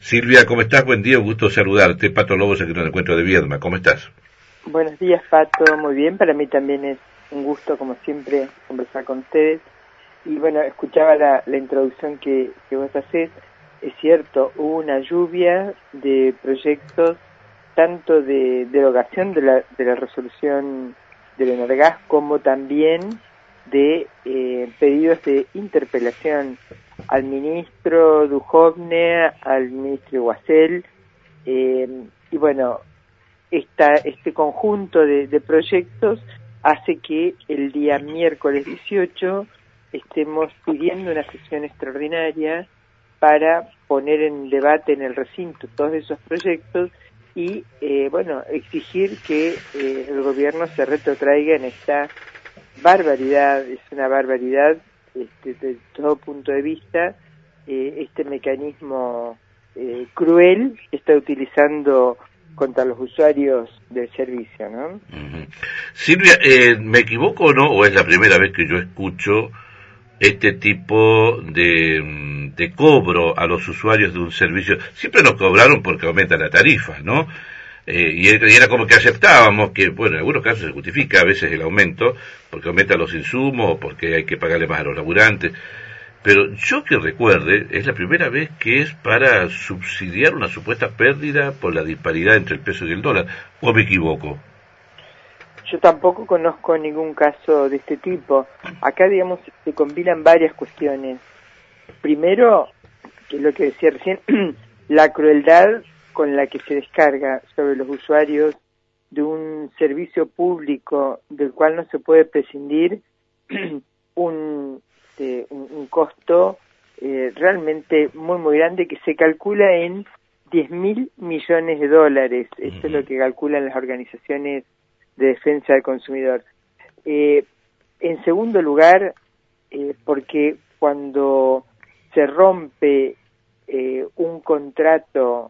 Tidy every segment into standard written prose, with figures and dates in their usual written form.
Silvia, ¿cómo estás? Buen día, un gusto saludarte. Pato Lobo, secretario del Encuentro de Viedma. ¿Cómo estás? Buenos días, Pato. Muy bien. Para mí también es un gusto, como siempre, conversar con ustedes. Y bueno, escuchaba la introducción que vos hacés. Es cierto, hubo una lluvia de proyectos, tanto de derogación de la resolución del Energas, como también de pedidos de interpelación al ministro Duhovne, al ministro Iguacel, y bueno, este conjunto de proyectos hace que el día miércoles 18 estemos pidiendo una sesión extraordinaria para poner en debate en el recinto todos esos proyectos y, bueno, exigir que el gobierno se retrotraiga en esta barbaridad. Es una barbaridad desde todo punto de vista, este mecanismo cruel que está utilizando contra los usuarios del servicio, ¿no? Uh-huh. Silvia, ¿me equivoco o no? ¿O es la primera vez que yo escucho este tipo de cobro a los usuarios de un servicio? Siempre nos cobraron porque aumenta la tarifa, ¿no? Y era como que aceptábamos que, bueno, en algunos casos se justifica a veces el aumento porque aumentan los insumos o porque hay que pagarle más a los laburantes. Pero yo que recuerde, es la primera vez que es para subsidiar una supuesta pérdida por la disparidad entre el peso y el dólar. ¿O me equivoco? Yo tampoco conozco ningún caso de este tipo. Acá, digamos, se combinan varias cuestiones. Primero, que es lo que decía recién, la crueldad con la que se descarga sobre los usuarios de un servicio público del cual no se puede prescindir un costo realmente muy muy grande, que se calcula en 10.000 millones de dólares. Esto es lo que calculan las organizaciones de defensa del consumidor. En segundo lugar, porque cuando se rompe un contrato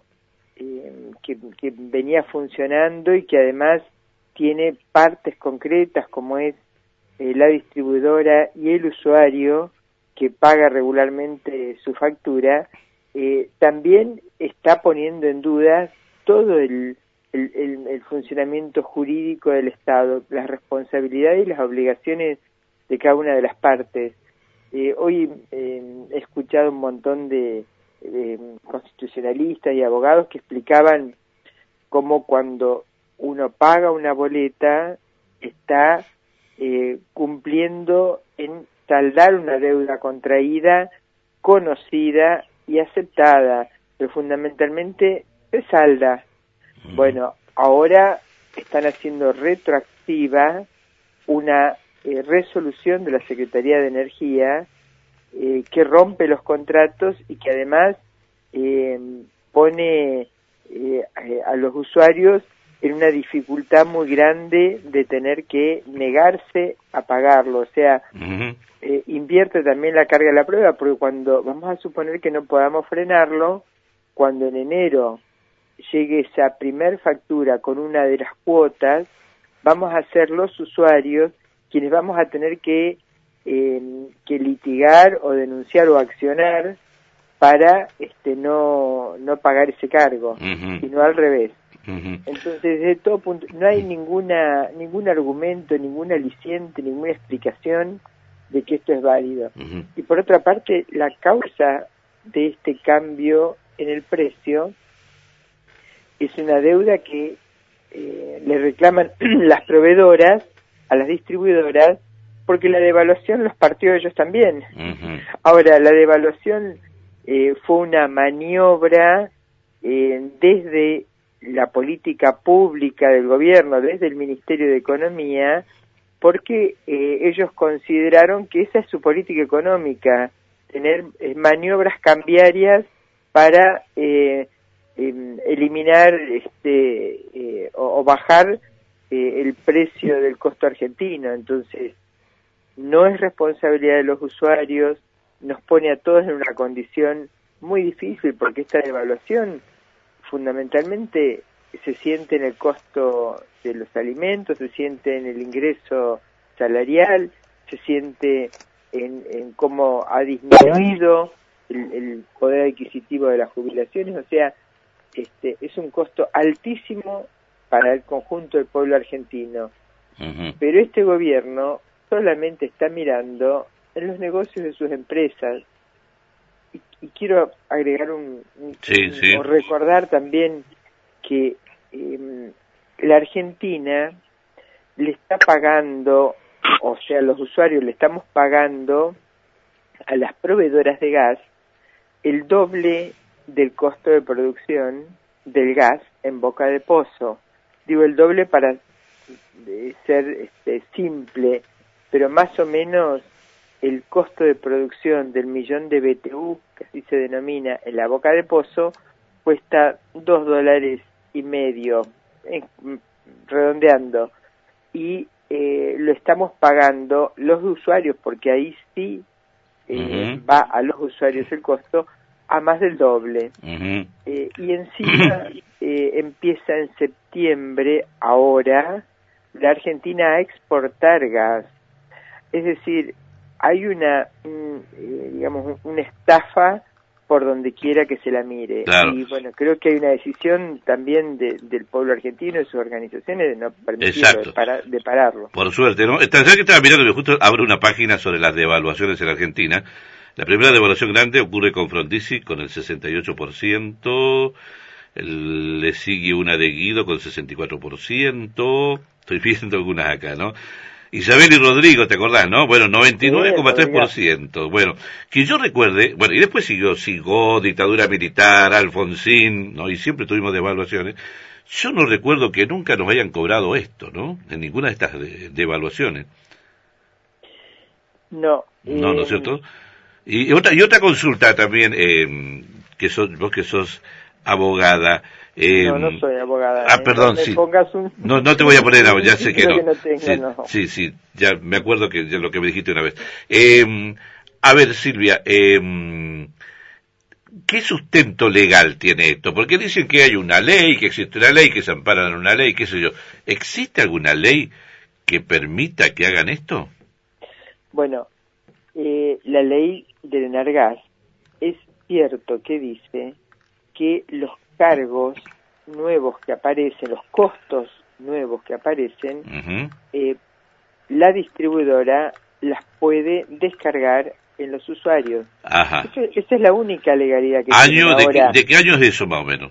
que venía funcionando y que además tiene partes concretas, como es la distribuidora y el usuario que paga regularmente su factura, también está poniendo en duda todo el funcionamiento jurídico del Estado, las responsabilidades y las obligaciones de cada una de las partes. Hoy he escuchado un montón de constitucionalistas y abogados que explicaban cómo cuando uno paga una boleta está cumpliendo en saldar una deuda contraída, conocida y aceptada, pero fundamentalmente se salda. Bueno, ahora están haciendo retroactiva una resolución de la Secretaría de Energía que rompe los contratos y que además pone a los usuarios en una dificultad muy grande de tener que negarse a pagarlo. O sea, invierte también la carga de la prueba, porque cuando vamos a suponer que no podamos frenarlo, cuando en enero llegue esa primer factura con una de las cuotas, vamos a ser los usuarios quienes vamos a tener que litigar o denunciar o accionar para no pagar ese cargo, sino al revés. Entonces, desde todo punto, no hay ningún argumento, ningún aliciente, ninguna explicación de que esto es válido. Y por otra parte, la causa de este cambio en el precio es una deuda que le reclaman las proveedoras a las distribuidoras, porque la devaluación los partió ellos también. Ahora, la devaluación fue una maniobra desde la política pública del gobierno, desde el Ministerio de Economía, porque ellos consideraron que esa es su política económica, tener maniobras cambiarias para eliminar o bajar el precio del costo argentino. Entonces, no es responsabilidad de los usuarios, nos pone a todos en una condición muy difícil, porque esta devaluación fundamentalmente se siente en el costo de los alimentos, se siente en el ingreso salarial, se siente en cómo ha disminuido el poder adquisitivo de las jubilaciones, o sea, es un costo altísimo para el conjunto del pueblo argentino. Pero este gobierno solamente está mirando en los negocios de sus empresas. Y quiero agregar o recordar también que la Argentina le está pagando, o sea, los usuarios le estamos pagando a las proveedoras de gas el doble del costo de producción del gas en Boca de Pozo. Digo el doble para ser simple, pero más o menos el costo de producción del millón de BTU, que así se denomina, en la Boca de Pozo, cuesta $2.50, redondeando, y lo estamos pagando los usuarios, porque ahí sí va a los usuarios el costo, a más del doble. Y encima empieza en septiembre, ahora, la Argentina a exportar gas. Es decir, hay una estafa por donde quiera que se la mire. Claro. Y bueno, creo que hay una decisión también del pueblo argentino y sus organizaciones de no permitirlo, de pararlo. Por suerte, ¿no? Ya que estaba mirando que justo abro una página sobre las devaluaciones en Argentina. La primera devaluación grande ocurre con Frondizi con el 68%, le sigue una de Guido con 64%, estoy viendo algunas acá, ¿no? Isabel y Rodrigo, ¿te acordás, no? Bueno, 99,3%. Bueno, que yo recuerde, bueno, y después siguió dictadura militar, Alfonsín, ¿no? Y siempre tuvimos devaluaciones. Yo no recuerdo que nunca nos hayan cobrado esto, ¿no? En ninguna de estas devaluaciones. No. ¿No es cierto? Y otra consulta también, vos que sos abogada. No soy abogada. Perdón, sí. No te voy a poner, ya sé que no. Sí, ya me acuerdo que ya lo que me dijiste una vez. A ver, Silvia, ¿qué sustento legal tiene esto? Porque dicen que hay una ley, que existe una ley, que se amparan en una ley, qué sé yo. ¿Existe alguna ley que permita que hagan esto? Bueno, la ley del Enargas es cierto que dice que los cargos nuevos que aparecen, los costos nuevos que aparecen, la distribuidora las puede descargar en los usuarios. Ajá. Esa es la única legalidad que tiene ahora. ¿De qué año es eso, más o menos?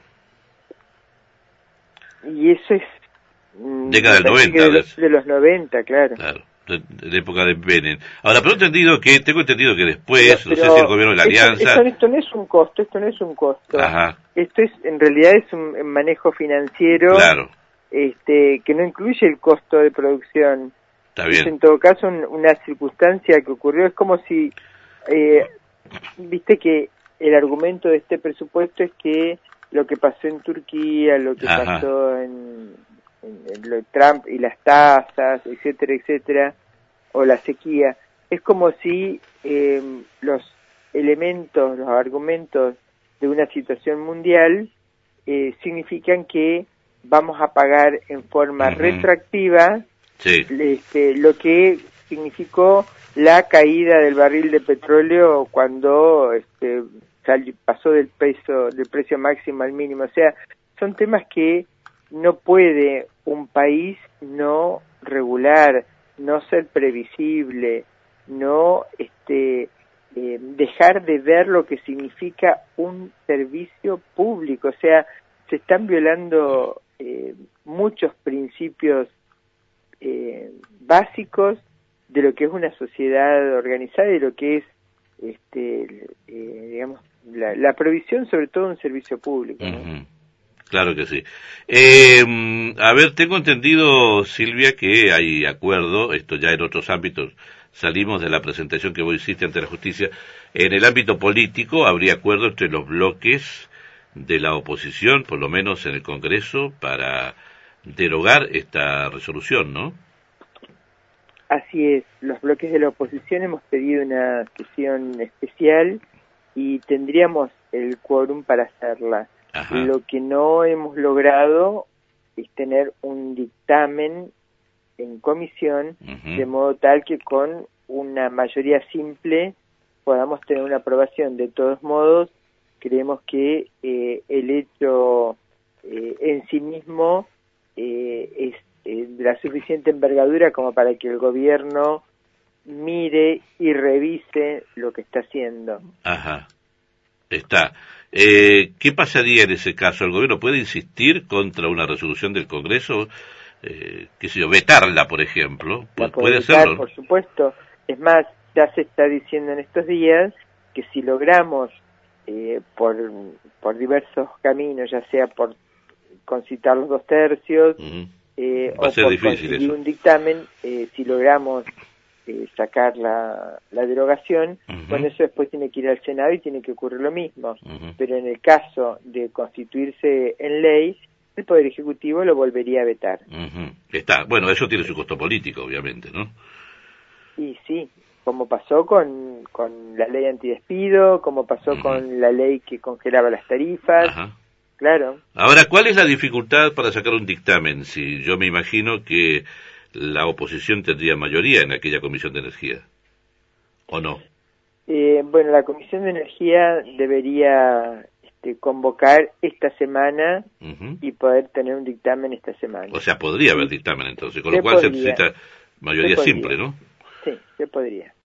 Y eso es... década del 90. De los 90, claro. Claro. De la época de Menem. Ahora, tengo entendido que después, no sé si el gobierno de la Alianza... Esto no es un costo, Ajá. Esto en realidad es un manejo financiero, claro, que no incluye el costo de producción. Está bien. Es en todo caso una circunstancia que ocurrió, es como si, viste que el argumento de este presupuesto es que lo que pasó en Turquía, lo que pasó en lo de Trump y las tasas, etcétera, o la sequía, es como si los argumentos de una situación mundial significan que vamos a pagar en forma retroactiva lo que significó la caída del barril de petróleo cuando pasó del precio máximo al mínimo. O sea, son temas que no puede un país no regular, no ser previsible, no dejar de ver lo que significa un servicio público. O sea, se están violando muchos principios básicos de lo que es una sociedad organizada y lo que es digamos la provisión sobre todo de un servicio público, ¿no? Claro que sí. A ver, tengo entendido, Silvia, que hay acuerdo, esto ya en otros ámbitos, salimos de la presentación que vos hiciste ante la justicia, en el ámbito político habría acuerdo entre los bloques de la oposición, por lo menos en el Congreso, para derogar esta resolución, ¿no? Así es, los bloques de la oposición hemos pedido una sesión especial y tendríamos el quórum para hacerla. Lo que no hemos logrado es tener un dictamen en comisión, de modo tal que con una mayoría simple podamos tener una aprobación. De todos modos, creemos que el hecho en sí mismo es de la suficiente envergadura como para que el gobierno mire y revise lo que está haciendo. Ajá, está. ¿Qué pasaría en ese caso? ¿El gobierno puede insistir contra una resolución del Congreso? Qué sé yo, vetarla, por ejemplo. ¿Puede hacerlo? Por supuesto. Es más, ya se está diciendo en estos días que si logramos por diversos caminos, ya sea por concitar los 2/3, o por conseguir un dictamen, si logramos sacar la derogación, bueno, eso después tiene que ir al Senado y tiene que ocurrir lo mismo. Pero en el caso de constituirse en ley, el Poder Ejecutivo lo volvería a vetar. Está. Bueno, eso tiene su costo político, obviamente, ¿no? Y sí, como pasó con la ley antidespido, como pasó con la ley que congelaba las tarifas. Claro. Ahora, ¿cuál es la dificultad para sacar un dictamen? Si yo me imagino que la oposición tendría mayoría en aquella Comisión de Energía, ¿o no? Bueno, la Comisión de Energía debería convocar esta semana y poder tener un dictamen esta semana. O sea, podría haber dictamen entonces, con lo cual se necesita mayoría simple, ¿no? Sí, se podría.